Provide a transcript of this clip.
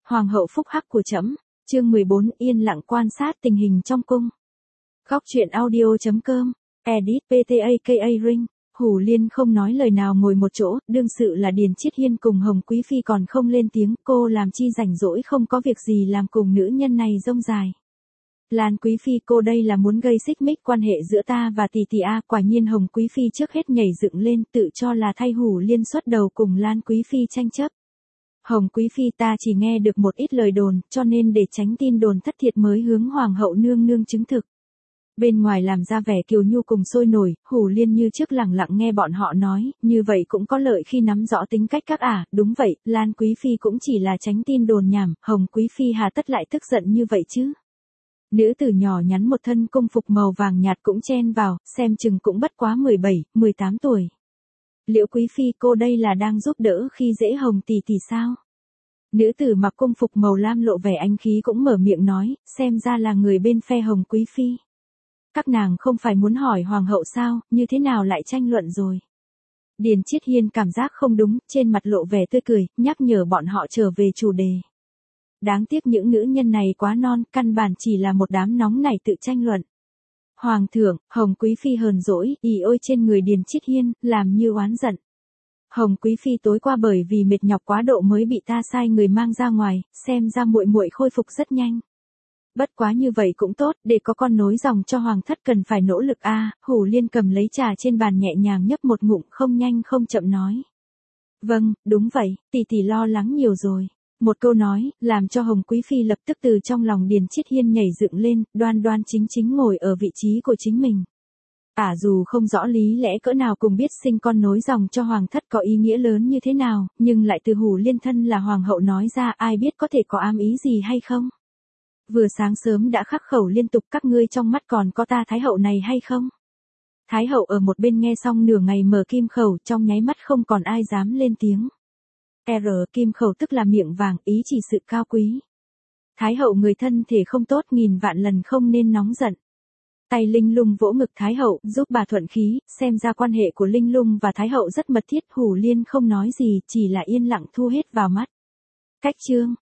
Hoàng hậu phúc hắc của trẫm. Chương 14, yên lặng quan sát tình hình trong cung. Góc truyện audio.com, edit PTAKA Ring. Hủ Liên không nói lời nào ngồi một chỗ, đương sự là Điền Chiết Hiên cùng Hồng Quý Phi còn không lên tiếng, cô làm chi rảnh rỗi không có việc gì làm cùng nữ nhân này rông dài. Lan Quý Phi, cô đây là muốn gây xích mích quan hệ giữa ta và tỷ tỷ a. Quả nhiên Hồng Quý Phi trước hết nhảy dựng lên, tự cho là thay Hủ Liên xuất đầu cùng Lan Quý Phi tranh chấp. Hồng Quý Phi, ta chỉ nghe được một ít lời đồn, cho nên để tránh tin đồn thất thiệt mới hướng Hoàng hậu nương nương chứng thực. Bên ngoài làm ra vẻ kiều nhu cùng sôi nổi, Hủ Liên như trước lẳng lặng nghe bọn họ nói, như vậy cũng có lợi khi nắm rõ tính cách các ả. Đúng vậy, Lan Quý Phi cũng chỉ là tránh tin đồn nhảm, Hồng Quý Phi hà tất lại tức giận như vậy chứ. Nữ tử nhỏ nhắn một thân cung phục màu vàng nhạt cũng chen vào, xem chừng cũng bất quá 17, 18 tuổi. Liễu Quý Phi, cô đây là đang giúp đỡ khi dễ Hồng tỷ tỷ sao? Nữ tử mặc cung phục màu lam lộ vẻ anh khí cũng mở miệng nói, xem ra là người bên phe Hồng Quý Phi. Các nàng không phải muốn hỏi Hoàng hậu sao, như thế nào lại tranh luận rồi? Điền Chiết Hiên cảm giác không đúng, trên mặt lộ vẻ tươi cười, nhắc nhở bọn họ trở về chủ đề. Đáng tiếc những nữ nhân này quá non, căn bản chỉ là một đám nóng nảy tự tranh luận. Hoàng thượng, Hồng Quý Phi hờn dỗi, ì ôi trên người Điền Chiết Hiên, làm như oán giận. Hồng Quý Phi tối qua bởi vì mệt nhọc quá độ mới bị ta sai người mang ra ngoài, xem ra muội muội khôi phục rất nhanh. Bất quá như vậy cũng tốt, để có con nối dòng cho hoàng thất cần phải nỗ lực a. Hủ Liên cầm lấy trà trên bàn nhẹ nhàng nhấp một ngụm, không nhanh không chậm nói. Vâng, đúng vậy, tỷ tỷ lo lắng nhiều rồi. Một câu nói, làm cho Hồng Quý Phi lập tức từ trong lòng Điền Chiết Hiên nhảy dựng lên, đoan đoan chính chính ngồi ở vị trí của chính mình. Dù không rõ lý lẽ cỡ nào cùng biết sinh con nối dòng cho hoàng thất có ý nghĩa lớn như thế nào, nhưng lại từ Hủ Liên thân là hoàng hậu nói ra, ai biết có thể có ám ý gì hay không. Vừa sáng sớm đã khắc khẩu liên tục, các ngươi trong mắt còn có ta Thái hậu này hay không? Thái hậu ở một bên nghe xong nửa ngày mở kim khẩu, trong nháy mắt không còn ai dám lên tiếng. Kim khẩu tức là miệng vàng, ý chỉ sự cao quý. Thái hậu người thân thể không tốt, nghìn vạn lần không nên nóng giận. Tay Linh Lung vỗ ngực Thái hậu, giúp bà thuận khí, xem ra quan hệ của Linh Lung và Thái hậu rất mật thiết. Hủ Liên không nói gì, chỉ là yên lặng thu hết vào mắt. Cách chương